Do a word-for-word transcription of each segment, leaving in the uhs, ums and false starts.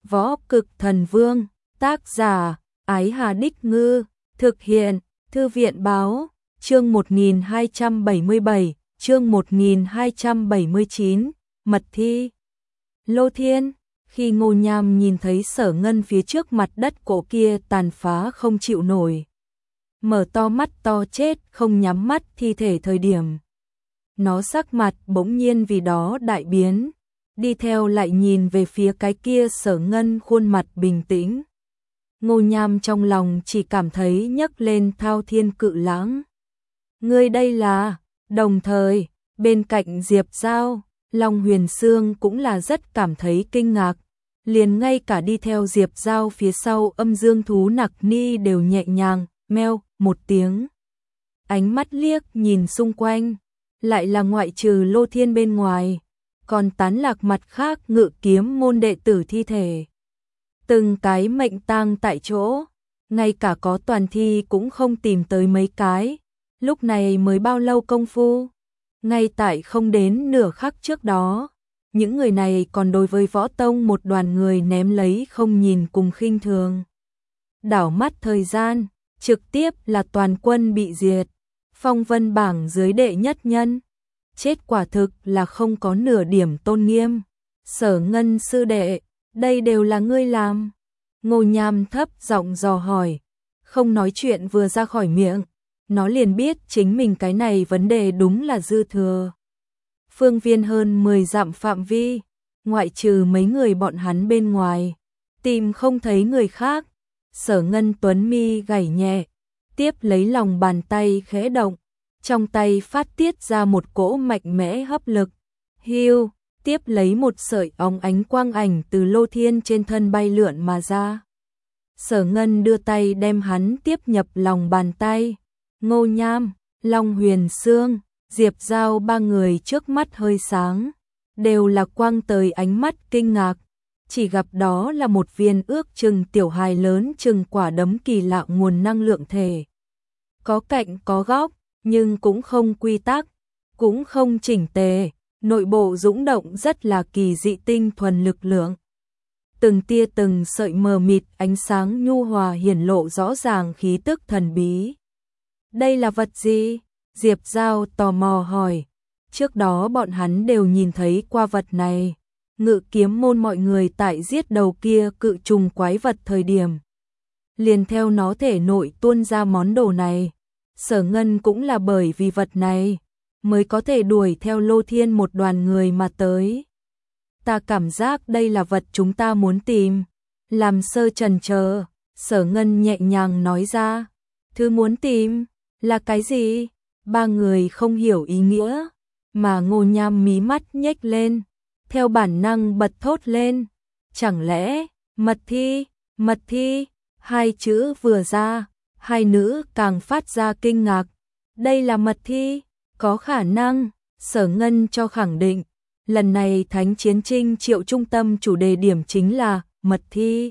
Võ Cực Thần Vương, tác giả, Ái Hà Đích Ngư, thực hiện, Thư viện Báo, chương một nghìn hai trăm bảy mươi bảy, chương một nghìn hai trăm bảy mươi chín, Mật Thi. Lô Thiên, khi Ngô Nham nhìn thấy Sở Ngân phía trước mặt đất cổ kia tàn phá không chịu nổi, mở to mắt to chết không nhắm mắt thi thể thời điểm, nó sắc mặt bỗng nhiên vì đó đại biến, đi theo lại nhìn về phía cái kia Sở Ngân khuôn mặt bình tĩnh. Ngô Nham trong lòng chỉ cảm thấy nhấc lên thao thiên cự lãng. Ngươi đây là, đồng thời, bên cạnh Diệp Giao, Long Huyền Sương cũng là rất cảm thấy kinh ngạc, liền ngay cả đi theo Diệp Giao phía sau Âm Dương thú Nặc Ni đều nhẹ nhàng, meo, một tiếng. Ánh mắt liếc nhìn xung quanh, lại là ngoại trừ Lô Thiên bên ngoài, còn tán lạc mặt khác Ngự Kiếm môn đệ tử thi thể. Từng cái mệnh tang tại chỗ, ngay cả có toàn thi cũng không tìm tới mấy cái, lúc này mới bao lâu công phu, ngay tại không đến nửa khắc trước đó, những người này còn đối với võ tông một đoàn người ném lấy không nhìn cùng khinh thường. Đảo mắt thời gian, trực tiếp là toàn quân bị diệt, phong vân bảng dưới đệ nhất nhân, chết quả thực là không có nửa điểm tôn nghiêm. Sở Ngân sư đệ, đây đều là ngươi làm. Ngô Nham thấp giọng dò hỏi, không nói chuyện vừa ra khỏi miệng, nó liền biết chính mình cái này vấn đề đúng là dư thừa. Phương viên hơn mười dặm phạm vi, ngoại trừ mấy người bọn hắn bên ngoài, tìm không thấy người khác. Sở Ngân tuấn mi gảy nhẹ, tiếp lấy lòng bàn tay khẽ động, trong tay phát tiết ra một cỗ mạnh mẽ hấp lực. Hiu, tiếp lấy một sợi óng ánh quang ảnh từ Lô Thiên trên thân bay lượn mà ra. Sở Ngân đưa tay đem hắn tiếp nhập lòng bàn tay. Ngô Nham, Long Huyền Sương, Diệp Giao ba người trước mắt hơi sáng, đều là quang tới ánh mắt kinh ngạc, chỉ gặp đó là một viên ước chừng tiểu hài lớn chừng quả đấm kỳ lạ nguồn năng lượng thể. Có cạnh có góc, nhưng cũng không quy tắc, cũng không chỉnh tề, nội bộ dũng động rất là kỳ dị tinh thuần lực lượng. Từng tia từng sợi mờ mịt ánh sáng nhu hòa hiển lộ rõ ràng khí tức thần bí. Đây là vật gì? Diệp Giao tò mò hỏi. Trước đó bọn hắn đều nhìn thấy qua vật này. Ngự Kiếm môn mọi người tại giết đầu kia cự trùng quái vật thời điểm, liền theo nó thể nội tuôn ra món đồ này. Sở Ngân cũng là bởi vì vật này mới có thể đuổi theo Lô Thiên một đoàn người mà tới. Ta cảm giác đây là vật chúng ta muốn tìm. Làm sơ trần chờ, Sở Ngân nhẹ nhàng nói ra. Thứ muốn tìm là cái gì? Ba người không hiểu ý nghĩa, mà Ngô Nham mí mắt nhếch lên, theo bản năng bật thốt lên. Chẳng lẽ, mật thi, mật thi, hai chữ vừa ra, hai nữ càng phát ra kinh ngạc. Đây là mật thi, có khả năng. Sở Ngân cho khẳng định, lần này Thánh Chiến Trinh Triệu trung tâm chủ đề điểm chính là mật thi.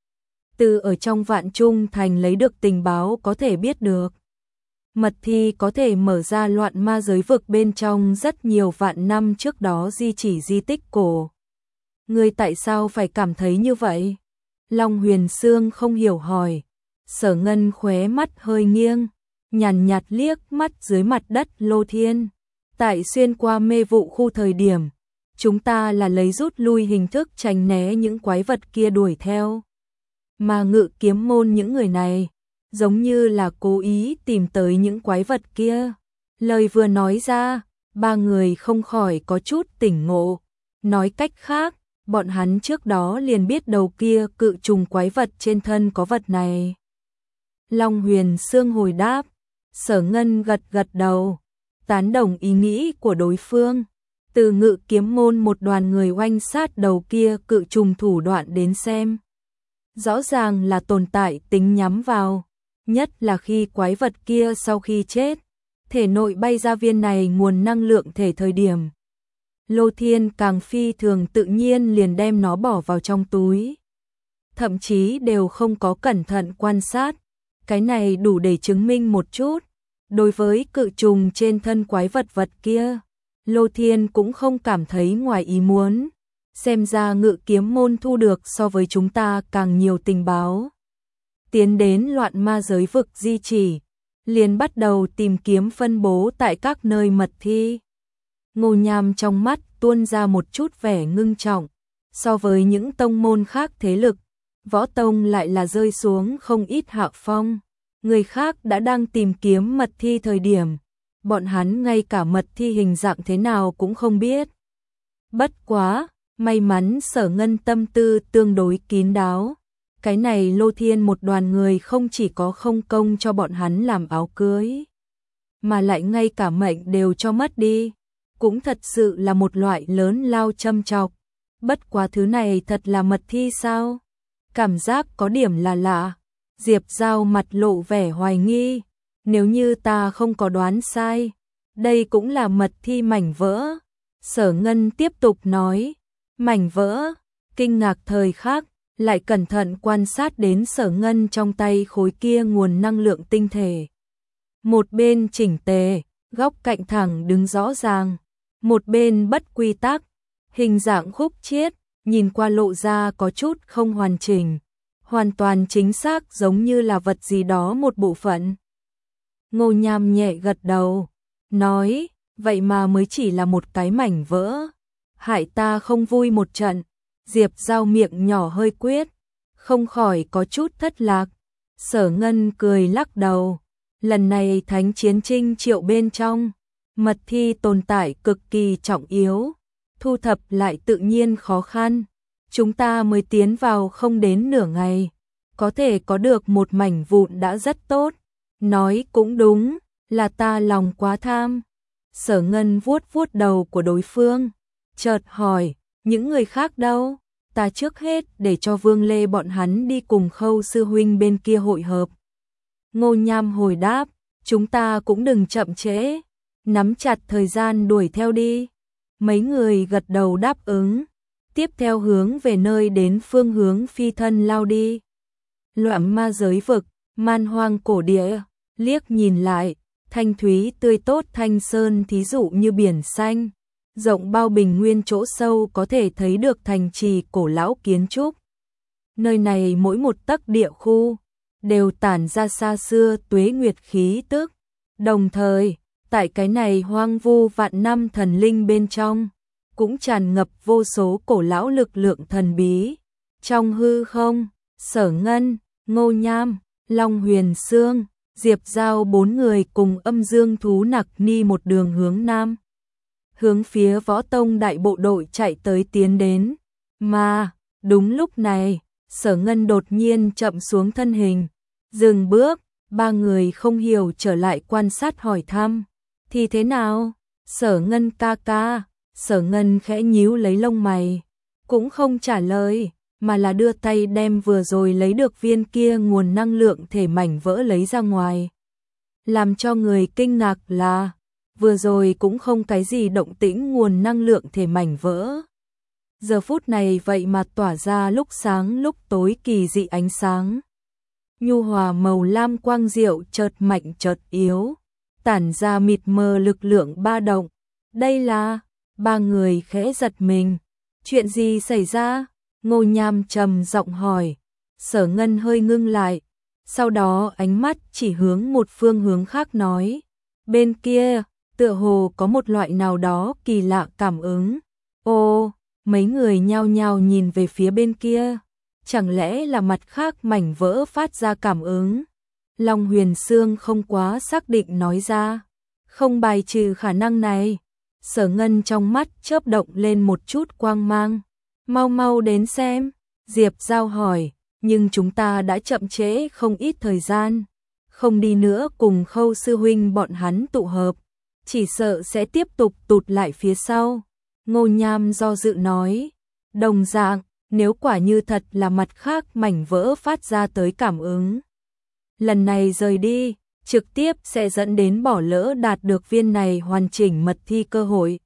Từ ở trong Vạn Trung Thành lấy được tình báo có thể biết được, mật thi có thể mở ra loạn ma giới vực bên trong rất nhiều vạn năm trước đó di chỉ di tích cổ. Ngươi tại sao phải cảm thấy như vậy? Long Huyền Sương không hiểu hỏi. Sở Ngân khóe mắt hơi nghiêng, nhàn nhạt liếc mắt dưới mặt đất Lô Thiên. Tại xuyên qua mê vụ khu thời điểm, chúng ta là lấy rút lui hình thức tránh né những quái vật kia đuổi theo. Mà Ngự Kiếm môn những người này, giống như là cố ý tìm tới những quái vật kia. Lời vừa nói ra, ba người không khỏi có chút tỉnh ngộ. Nói cách khác, bọn hắn trước đó liền biết đầu kia cự trùng quái vật trên thân có vật này. Long Huyền Sương hồi đáp. Sở Ngân gật gật đầu, tán đồng ý nghĩ của đối phương. Từ Ngự Kiếm môn một đoàn người oanh sát đầu kia cự trùng thủ đoạn đến xem, rõ ràng là tồn tại tính nhắm vào, nhất là khi quái vật kia sau khi chết, thể nội bay ra viên này nguồn năng lượng thể thời điểm. Lô Thiên càng phi thường tự nhiên liền đem nó bỏ vào trong túi, thậm chí đều không có cẩn thận quan sát. Cái này đủ để chứng minh một chút, đối với cự trùng trên thân quái vật vật kia, Lô Thiên cũng không cảm thấy ngoài ý muốn. xem ra Ngự Kiếm môn thu được so với chúng ta càng nhiều tình báo. Tiến đến loạn ma giới vực di chỉ, liền bắt đầu tìm kiếm phân bố tại các nơi mật thi. Ngô Nham trong mắt tuôn ra một chút vẻ ngưng trọng, so với những tông môn khác thế lực, võ tông lại là rơi xuống không ít hạ phong. Người khác đã đang tìm kiếm mật thi thời điểm, bọn hắn ngay cả mật thi hình dạng thế nào cũng không biết. Bất quá, may mắn Sở Ngân tâm tư tương đối kín đáo. Cái này Lô Thiên một đoàn người không chỉ có không công cho bọn hắn làm áo cưới, mà lại ngay cả mệnh đều cho mất đi. Cũng thật sự là một loại lớn lao châm chọc. Bất quá thứ này thật là mật thi sao? Cảm giác có điểm là lạ. Diệp Giao mặt lộ vẻ hoài nghi. Nếu như ta không có đoán sai, đây cũng là mật thi mảnh vỡ. Sở Ngân tiếp tục nói, mảnh vỡ. Kinh ngạc thời khắc, lại cẩn thận quan sát đến Sở Ngân trong tay khối kia nguồn năng lượng tinh thể. Một bên chỉnh tề, góc cạnh thẳng đứng rõ ràng, một bên bất quy tắc, hình dạng khúc chiết, nhìn qua lộ ra có chút không hoàn chỉnh, hoàn toàn chính xác giống như là vật gì đó một bộ phận. Ngô Nham nhẹ gật đầu, nói, vậy mà mới chỉ là một cái mảnh vỡ, hại ta không vui một trận. Diệp Giao miệng nhỏ hơi quyết, không khỏi có chút thất lạc. Sở Ngân cười lắc đầu, lần này thánh chiến trinh triệu bên trong, mật thi tồn tại cực kỳ trọng yếu, thu thập lại tự nhiên khó khăn. Chúng ta mới tiến vào không đến nửa ngày, có thể có được một mảnh vụn đã rất tốt. Nói cũng đúng, là ta lòng quá tham. Sở Ngân vuốt vuốt đầu của đối phương, chợt hỏi, những người khác đâu? Ta trước hết để cho Vương Lê bọn hắn đi cùng Khâu sư huynh bên kia hội hợp. Ngô Nham hồi đáp, chúng ta cũng đừng chậm trễ, nắm chặt thời gian đuổi theo đi. Mấy người gật đầu đáp ứng, tiếp theo hướng về nơi đến phương hướng phi thân lao đi. Loạn ma giới vực, man hoang cổ địa, liếc nhìn lại, thanh thúy tươi tốt thanh sơn thí dụ như biển xanh. Rộng bao bình nguyên chỗ sâu có thể thấy được thành trì cổ lão kiến trúc. Nơi này mỗi một tấc địa khu đều tản ra xa xưa tuế nguyệt khí tức. Đồng thời, tại cái này hoang vu vạn năm thần linh bên trong, cũng tràn ngập vô số cổ lão lực lượng thần bí. Trong hư không, Sở Ngân, Ngô Nham, Long Huyền Sương, Diệp Giao bốn người cùng Âm Dương Thú Nặc Ni một đường hướng nam. Hướng phía võ tông đại bộ đội chạy tới tiến đến. Mà, đúng lúc này, Sở Ngân đột nhiên chậm xuống thân hình. Dừng bước, ba người không hiểu trở lại quan sát hỏi thăm. Thì thế nào? Sở Ngân ca ca. Sở Ngân khẽ nhíu lấy lông mày. Cũng không trả lời, mà là đưa tay đem vừa rồi lấy được viên kia nguồn năng lượng thể mảnh vỡ lấy ra ngoài. Làm cho người kinh ngạc là vừa rồi cũng không cái gì động tĩnh nguồn năng lượng thể mảnh vỡ. Giờ phút này vậy mà tỏa ra lúc sáng lúc tối kỳ dị ánh sáng. Nhu hòa màu lam quang diệu chợt mạnh chợt yếu, tản ra mịt mờ lực lượng ba động. Đây là, ba người khẽ giật mình. Chuyện gì xảy ra? Ngô Nham trầm giọng hỏi. Sở Ngân hơi ngưng lại, sau đó ánh mắt chỉ hướng một phương hướng khác nói. Bên kia, tựa hồ có một loại nào đó kỳ lạ cảm ứng. Ô, mấy người nhao nhao nhìn về phía bên kia. Chẳng lẽ là mặt khác mảnh vỡ phát ra cảm ứng? Long Huyền Sương không quá xác định nói ra. Không bài trừ khả năng này. Sở Ngân trong mắt chớp động lên một chút quang mang. Mau mau đến xem. Diệp Giao hỏi, nhưng chúng ta đã chậm trễ không ít thời gian. Không đi nữa cùng Khâu sư huynh bọn hắn tụ hợp, chỉ sợ sẽ tiếp tục tụt lại phía sau. Ngô Nham do dự nói, đồng dạng, nếu quả như thật là mặt khác mảnh vỡ phát ra tới cảm ứng. Lần này rời đi, trực tiếp sẽ dẫn đến bỏ lỡ đạt được viên này hoàn chỉnh mật thi cơ hội.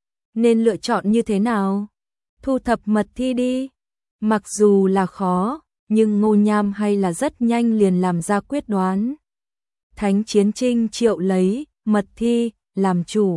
Nên lựa chọn như thế nào? Thu thập mật thi đi. Mặc dù là khó, nhưng Ngô Nham hay là rất nhanh liền làm ra quyết đoán. Thánh chiến trinh triệu lấy mật thi làm chủ,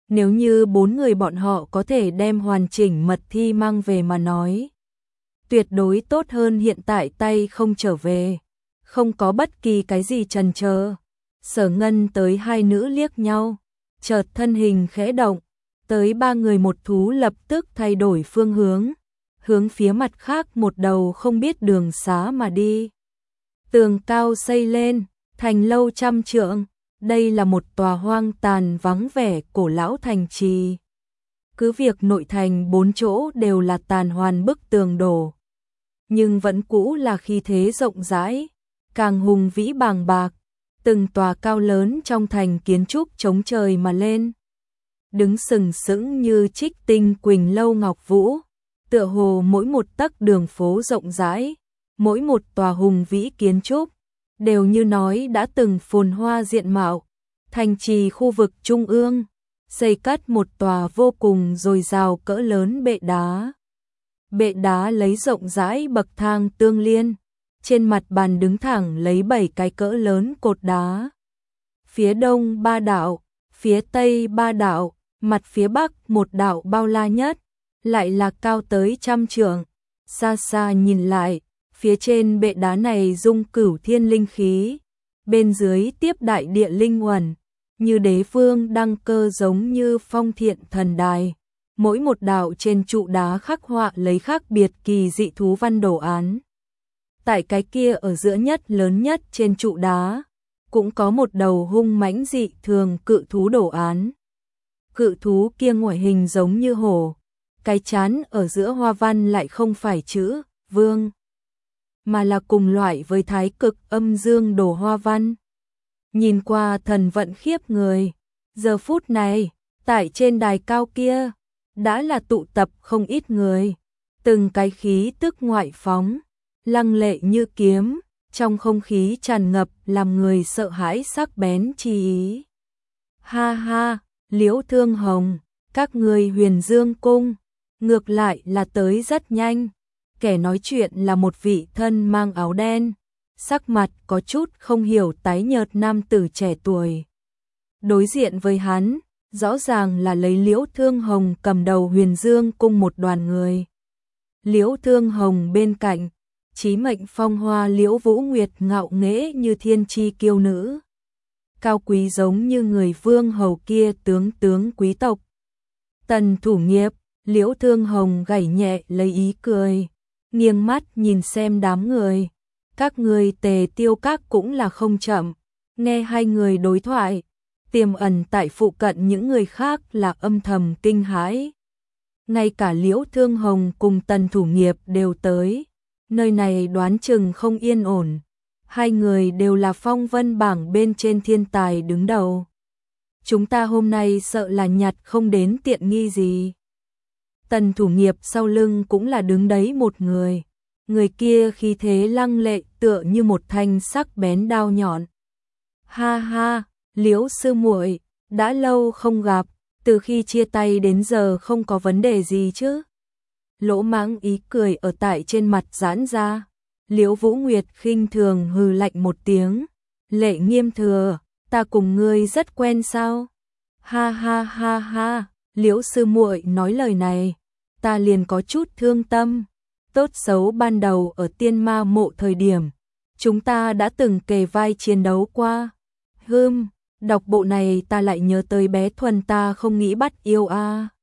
Nếu như bốn người bọn họ có thể đem hoàn chỉnh mật thi mang về mà nói, tuyệt đối tốt hơn hiện tại tay không trở về, không có bất kỳ cái gì chần chờ. Sở Ngân tới hai nữ liếc nhau, chợt thân hình khẽ động, tới ba người một thú lập tức thay đổi phương hướng, hướng phía mặt khác một đầu không biết đường xá mà đi. Tường cao xây lên, thành lâu trăm trượng, đây là một tòa hoang tàn vắng vẻ cổ lão thành trì. Cứ việc nội thành bốn chỗ đều là tàn hoàn bức tường đổ, nhưng vẫn cũ là khí thế rộng rãi, càng hùng vĩ bàng bạc, từng tòa cao lớn trong thành kiến trúc chống trời mà lên, đứng sừng sững như trích tinh quỳnh lâu ngọc vũ, tựa hồ mỗi một tấc đường phố rộng rãi, mỗi một tòa hùng vĩ kiến trúc đều như nói đã từng phồn hoa diện mạo. Thành trì khu vực trung ương xây cất một tòa vô cùng dồi dào cỡ lớn bệ đá. Bệ đá lấy rộng rãi bậc thang tương liên, trên mặt bàn đứng thẳng lấy bảy cái cỡ lớn cột đá. Phía đông ba đạo, phía tây ba đạo, mặt phía bắc một đạo bao la nhất, lại là cao tới trăm trượng. Xa xa nhìn lại, phía trên bệ đá này dung cửu thiên linh khí, bên dưới tiếp đại địa linh uẩn, như đế vương đăng cơ giống như phong thiện thần đài. Mỗi một đạo trên trụ đá khắc họa lấy khác biệt kỳ dị thú văn đồ án. Tại cái kia ở giữa nhất lớn nhất trên trụ đá, cũng có một đầu hung mãnh dị thường cự thú đồ án. Cự thú kia ngoại hình giống như hổ, cái trán ở giữa hoa văn lại không phải chữ vương, mà là cùng loại với thái cực âm dương đồ hoa văn. Nhìn qua thần vận khiếp người. Giờ phút này, tại trên đài cao kia, đã là tụ tập không ít người, từng cái khí tức ngoại phóng, lăng lệ như kiếm, trong không khí tràn ngập làm người sợ hãi sắc bén chi ý. Ha ha, Liễu Thương Hồng, các người Huyền Dương cung, ngược lại là tới rất nhanh. Kẻ nói chuyện là một vị thân mang áo đen, sắc mặt có chút không hiểu tái nhợt nam tử trẻ tuổi. Đối diện với hắn, rõ ràng là lấy Liễu Thương Hồng cầm đầu Huyền Dương cung một đoàn người. Liễu Thương Hồng bên cạnh, chí mệnh phong hoa Liễu Vũ Nguyệt ngạo nghễ như thiên chi kiêu nữ, cao quý giống như người vương hầu kia tướng tướng quý tộc. Tần Thủ Nghiệp, Liễu Thương Hồng gảy nhẹ lấy ý cười, nghiêng mắt nhìn xem đám người. Các người Tề Tiêu Các cũng là không chậm, nghe hai người đối thoại, tiềm ẩn tại phụ cận những người khác là âm thầm kinh hãi. Ngay cả Liễu Thương Hồng cùng Tần Thủ Nghiệp đều tới, nơi này đoán chừng không yên ổn. Hai người đều là phong vân bảng bên trên thiên tài đứng đầu. Chúng ta hôm nay sợ là nhặt không đến tiện nghi gì. Tần Thủ Nghiệp sau lưng cũng là đứng đấy một người. Người kia khí thế lăng lệ tựa như một thanh sắc bén đao nhọn. Ha ha, Liễu sư muội, đã lâu không gặp, từ khi chia tay đến giờ không có vấn đề gì chứ? Lỗ Mãng ý cười ở tại trên mặt giãn ra. Liễu Vũ Nguyệt khinh thường hừ lạnh một tiếng, Lệ Nghiêm Thừa, ta cùng ngươi rất quen sao? Ha ha ha ha, Liễu sư muội nói lời này, ta liền có chút thương tâm. Tốt xấu ban đầu ở Tiên Ma Mộ thời điểm, chúng ta đã từng kề vai chiến đấu qua. Hừm, đọc bộ này ta lại nhớ tới bé Thuần ta không nghĩ bắt yêu a. À.